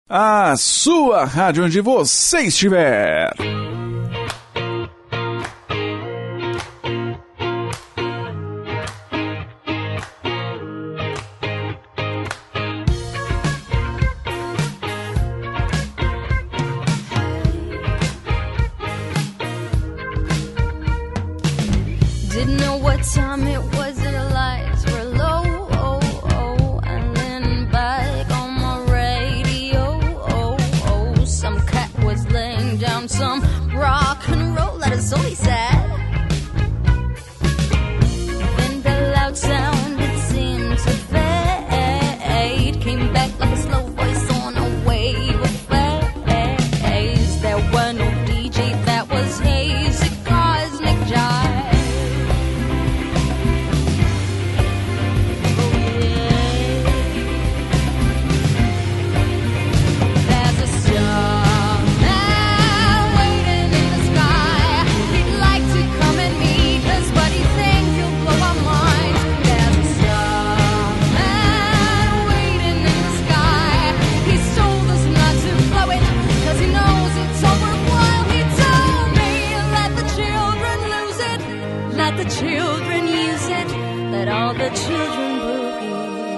A sua rádio onde você estiver. Didn't know what time it was and the lights were low. And then back on my radio. Some cat was laying down some rock and roll. That is all he said. Then the loud sound, it seemed to fade. Came back like a slow voice on a wave of phase. There were no DJ, that was hazy cosmic jive. Children use it, let all the children boogie.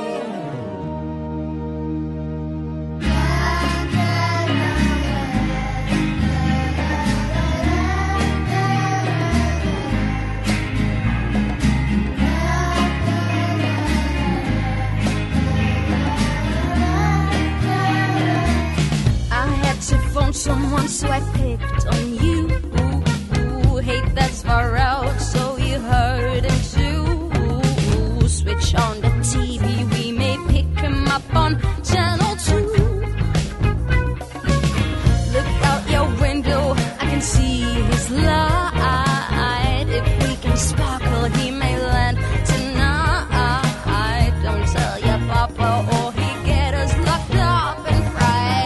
I had to phone someone, so I picked on you. Hate that's far out, so you heard him too. Switch on the TV, we may pick him up on channel 2. Look out your window, I can see his light. If we can sparkle, he may land tonight. Don't tell your papa or he get us locked up and fried.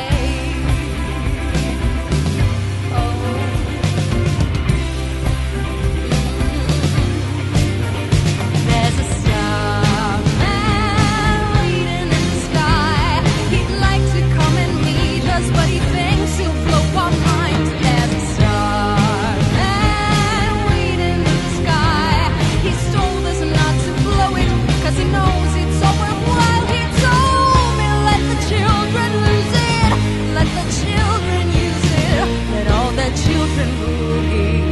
But he thinks he'll blow our minds. There's a star man waiting in the sky. He's told us not to blow it, cause he knows it's all worthwhile. He told me let the children lose it, let the children use it, let all the children boogie.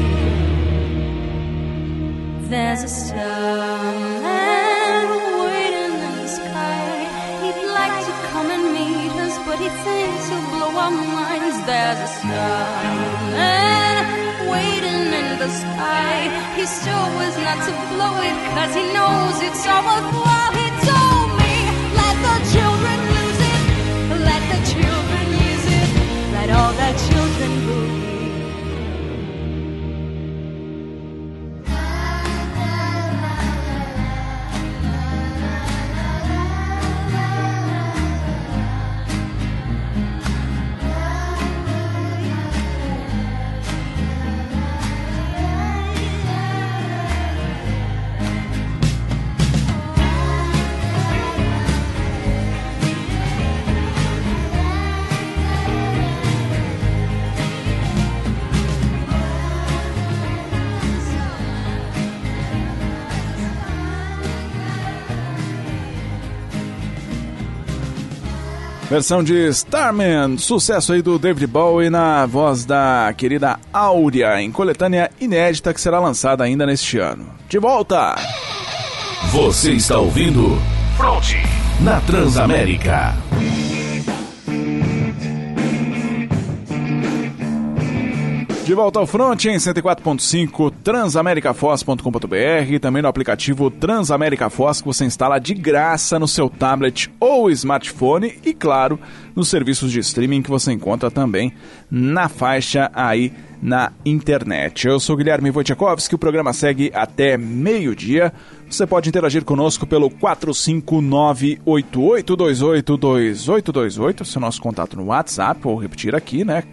There's a star man waiting in the sky. He'd like to come and meet us, but he thinks he'll blow our minds. There's a starman waiting in the sky. He still was not to blow it, cause he knows it's all worthwhile. He told me, let the children lose it, let the children use it, let all the children boogie. Versão de Starman, sucesso aí do David Bowie na voz da querida Áurea, em coletânea inédita que será lançada ainda neste ano. De volta! Você está ouvindo Fronte na Transamérica. De volta ao Fronte em 104.5 transamericafoz.com.br, também no aplicativo Transamérica Foz, que você instala de graça no seu tablet ou smartphone e, claro, nos serviços de streaming que você encontra também na faixa aí na internet. Eu sou Guilherme Wojciechowski, o programa segue até meio-dia. Você pode interagir conosco pelo 459-8828-2828, esse é o nosso contato no WhatsApp, vou repetir aqui, né?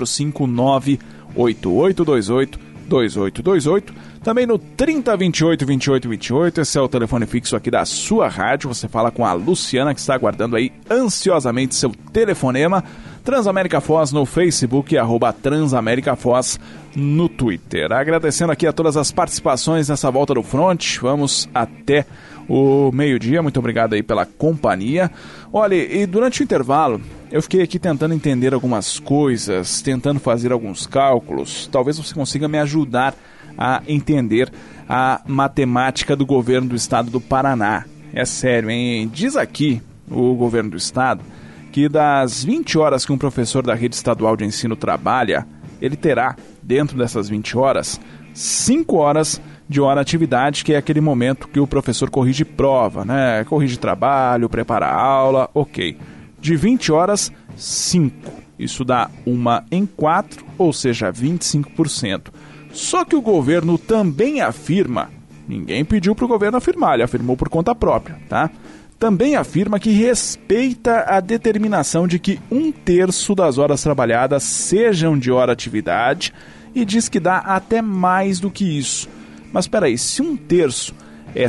459-8828-2828. Também no 3028-2828, esse é o telefone fixo aqui da sua rádio. Você fala com a Luciana, que está aguardando aí ansiosamente seu telefonema. Transamérica Foz no Facebook e @TransaméricaFoz no Twitter. Agradecendo aqui a todas as participações nessa volta do Front. Vamos até o meio-dia. Muito obrigado aí pela companhia. Olha, e durante o intervalo, eu fiquei aqui tentando entender algumas coisas, tentando fazer alguns cálculos. Talvez você consiga me ajudar a entender a matemática do governo do estado do Paraná. É sério, hein? Diz aqui o governo do estado que das 20 horas que um professor da rede estadual de ensino trabalha, ele terá, dentro dessas 20 horas, 5 horas de hora atividade, que é aquele momento que o professor corrige prova, né? Corrige trabalho, prepara a aula, ok. De 20 horas, 5. Isso dá 1 em 4, ou seja, 25%. Só que o governo também afirma, ninguém pediu para o governo afirmar, ele afirmou por conta própria, tá? Também afirma que respeita a determinação de que 1/3 das horas trabalhadas sejam de hora atividade e diz que dá até mais do que isso. Mas espera aí, se 1/3 é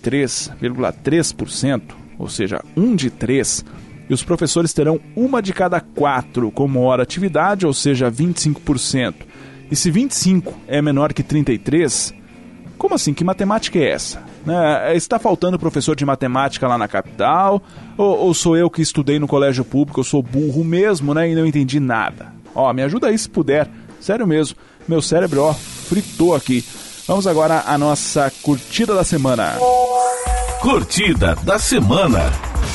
33,3%, ou seja, 1 de 3, e os professores terão 1 de cada 4 como hora atividade, ou seja, 25%. E se 25 é menor que 33, como assim? Que matemática é essa? Está faltando professor de matemática lá na capital? Ou sou eu que estudei no colégio público, eu sou burro mesmo, né? E não entendi nada. Ó, me ajuda aí se puder. Sério mesmo. Meu cérebro, ó, fritou aqui. Vamos agora à nossa curtida da semana. Curtida da semana.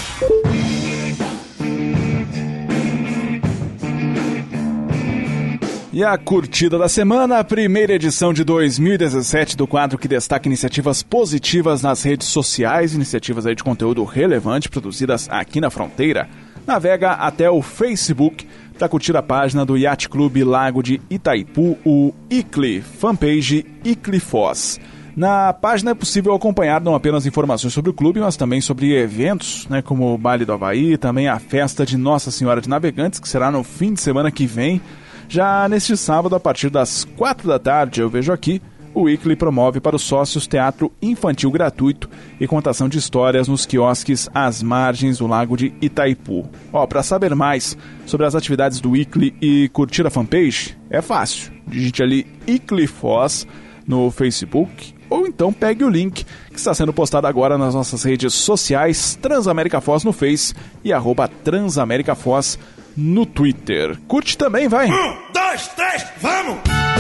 E a curtida da semana, a primeira edição de 2017 do quadro que destaca iniciativas positivas nas redes sociais, iniciativas aí de conteúdo relevante produzidas aqui na fronteira. Navega até o Facebook para curtir a página do Yacht Clube Lago de Itaipu, o ICLI, fanpage ICLI Foz. Na página é possível acompanhar não apenas informações sobre o clube, mas também sobre eventos, né, como o Baile do Havaí, também a festa de Nossa Senhora de Navegantes, que será no fim de semana que vem. Já neste sábado, a partir das 4 da tarde, eu vejo aqui, o ICLI promove para os sócios teatro infantil gratuito e contação de histórias nos quiosques às margens do Lago de Itaipu. Para saber mais sobre as atividades do ICLI e curtir a fanpage, é fácil. Digite ali ICLI Foz no Facebook, ou então pegue o link que está sendo postado agora nas nossas redes sociais, Transamérica Foz no Face e @Transamérica Foz no Twitter. Curte também, vai! 1, 2, 3, vamos!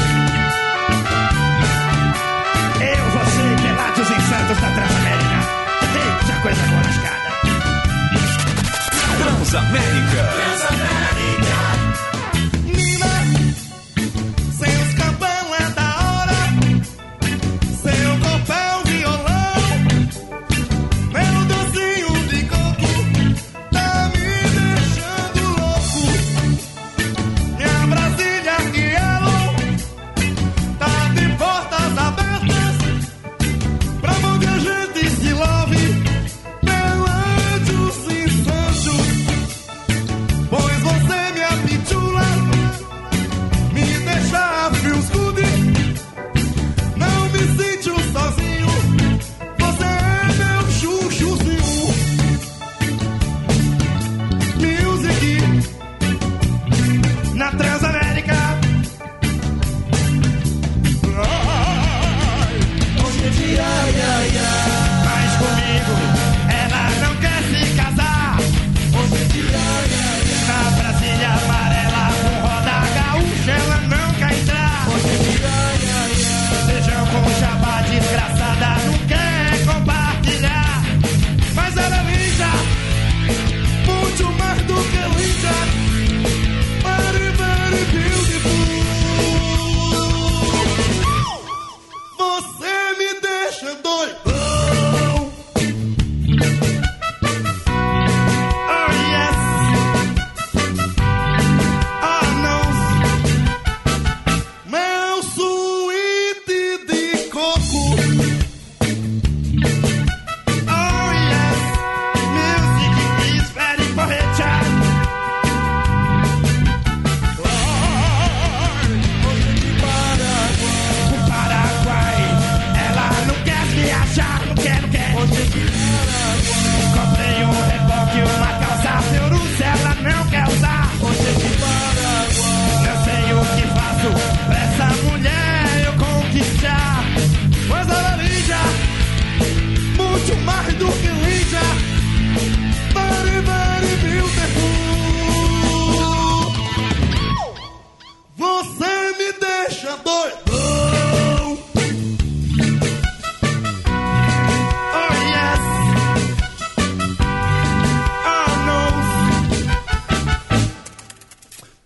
Eu, você, Pelados e Santos da Transamérica. Eita, coisa boa lascada. Transamérica. Nina, seus campão é da hora. Seu corpo é um violão. Meu docinho de coco tá me deixando louco. Minha Brasília Yellow tá de portas abertas pra onde a gente se love pelantes e santos.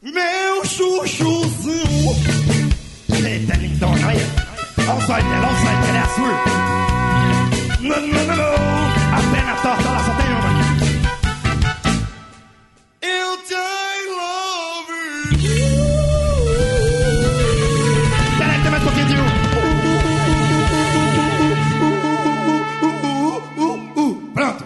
Meu chuchuzinho. Eita, lindona, olha. Olha o zóio dela, é azul. Não. A perna torta, ela só tem uma. Eu te love you. Peraí, tem mais um pouquinho de Pronto.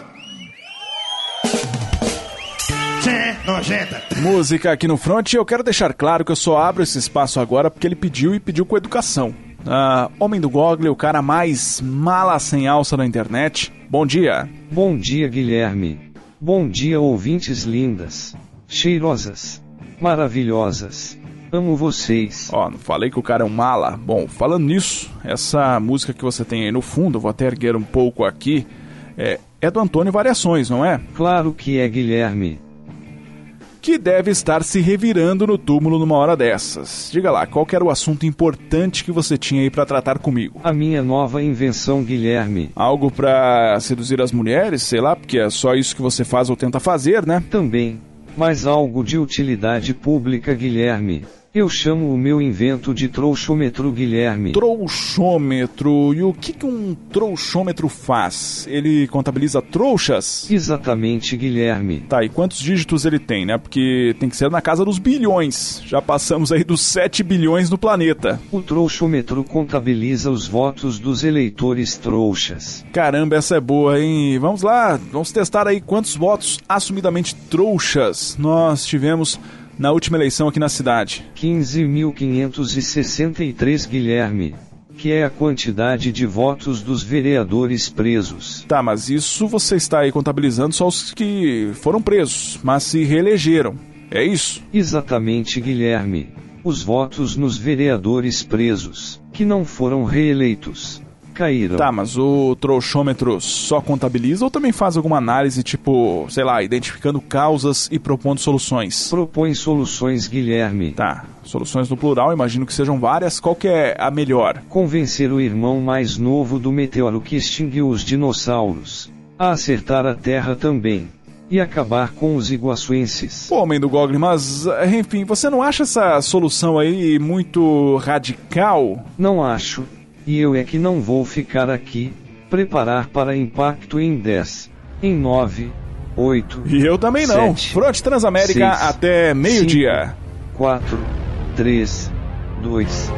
Tchê, nojenta. Música aqui no front, e eu quero deixar claro que eu só abro esse espaço agora porque ele pediu com educação. Homem do Google, o cara mais mala sem alça da internet. Bom dia. Bom dia, Guilherme. Bom dia, ouvintes lindas, cheirosas, maravilhosas. Amo vocês. Não falei que o cara é um mala. Bom, falando nisso, essa música que você tem aí no fundo, eu vou até erguer um pouco aqui, é do Antônio Variações, não é? Claro que é, Guilherme. Que deve estar se revirando no túmulo numa hora dessas. Diga lá, qual que era o assunto importante que você tinha aí pra tratar comigo? A minha nova invenção, Guilherme. Algo pra seduzir as mulheres, sei lá, porque é só isso que você faz ou tenta fazer, né? Também, mas algo de utilidade pública, Guilherme. Eu chamo o meu invento de trouxômetro, Guilherme. Trouxômetro. E o que um trouxômetro faz? Ele contabiliza trouxas? Exatamente, Guilherme. Tá, e quantos dígitos ele tem, né? Porque tem que ser na casa dos bilhões. Já passamos aí dos 7 bilhões no planeta. O trouxômetro contabiliza os votos dos eleitores trouxas. Caramba, essa é boa, hein? Vamos lá, vamos testar aí quantos votos assumidamente trouxas nós tivemos na última eleição aqui na cidade. 15.563, Guilherme. Que é a quantidade de votos dos vereadores presos. Tá, mas isso você está aí contabilizando só os que foram presos, mas se reelegeram. É isso? Exatamente, Guilherme. Os votos nos vereadores presos, que não foram reeleitos, caíram. Tá, mas o trouxômetro só contabiliza ou também faz alguma análise, tipo, sei lá, identificando causas e propondo soluções? Propõe soluções, Guilherme. Tá, soluções no plural, imagino que sejam várias. Qual que é a melhor? Convencer o irmão mais novo do meteoro que extinguiu os dinossauros a acertar a Terra também. E acabar com os iguaçuenses. Pô, homem do Google, mas, enfim, você não acha essa solução aí muito radical? Não acho. E eu é que não vou ficar aqui, preparar para impacto em 10, em 9, 8... E eu também não. 7, Fronte Transamérica 6, até meio-dia. 4, 3, 2...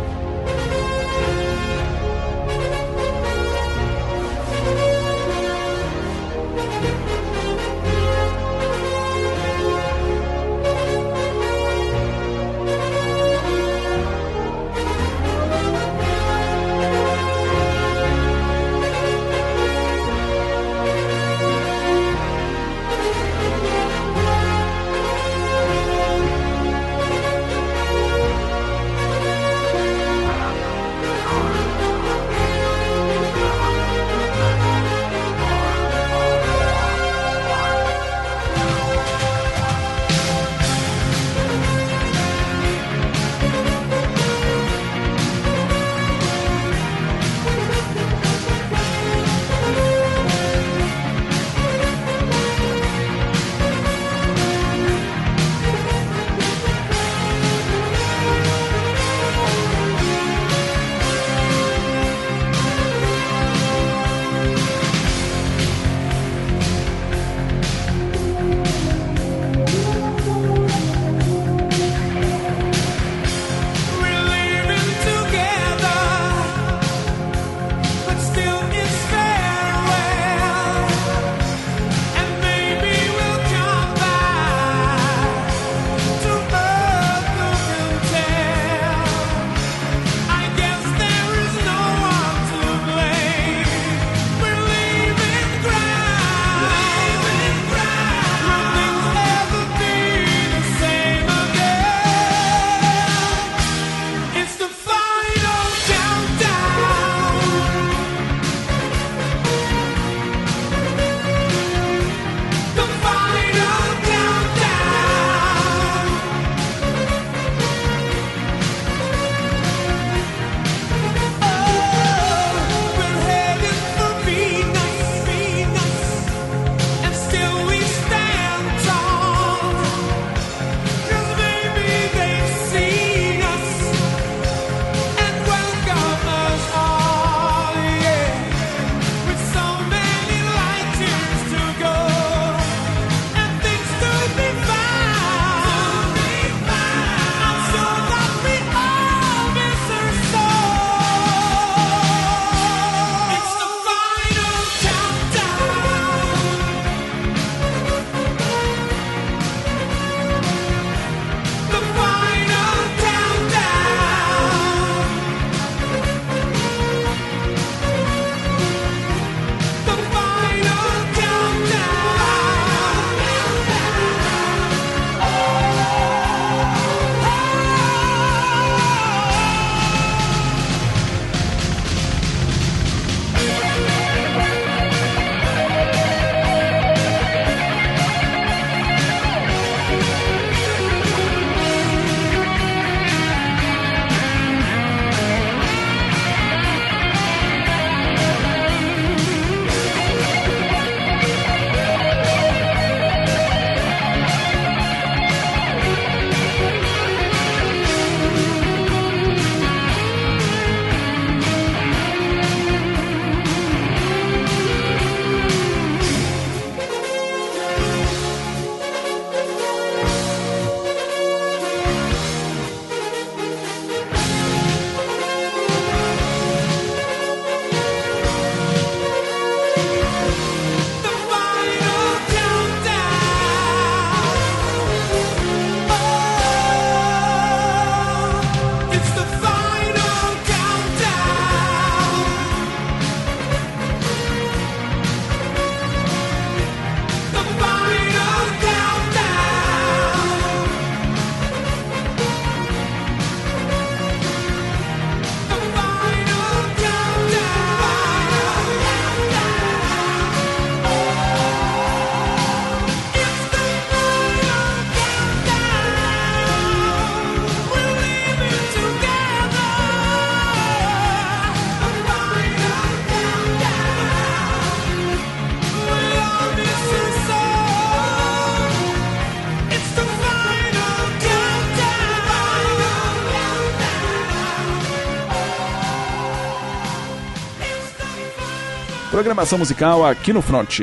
Programação musical aqui no Front.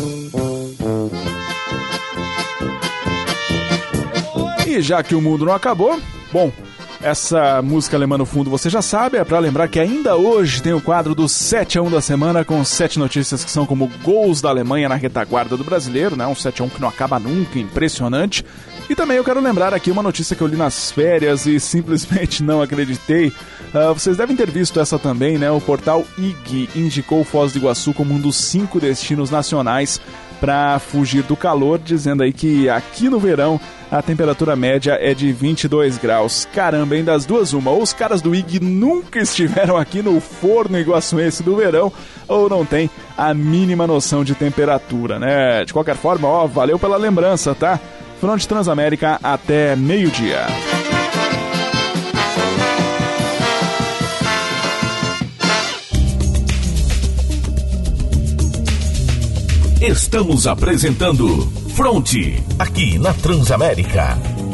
E já que o mundo não acabou, bom, essa música alemã no fundo você já sabe, é pra lembrar que ainda hoje tem o quadro do 7-1 da semana, com 7 notícias que são como gols da Alemanha na retaguarda do brasileiro, né? Um 7-1 que não acaba nunca, impressionante. E também eu quero lembrar aqui uma notícia que eu li nas férias e simplesmente não acreditei. Vocês devem ter visto essa também, né? O portal IG indicou Foz do Iguaçu como um dos 5 destinos nacionais para fugir do calor, dizendo aí que aqui no verão a temperatura média é de 22 graus. Caramba, hein? Das duas uma, ou os caras do IG nunca estiveram aqui no forno iguaçuense do verão, ou não tem a mínima noção de temperatura, né? De qualquer forma, ó, valeu pela lembrança, tá? Front Transamérica até meio-dia. Estamos apresentando Front, aqui na Transamérica.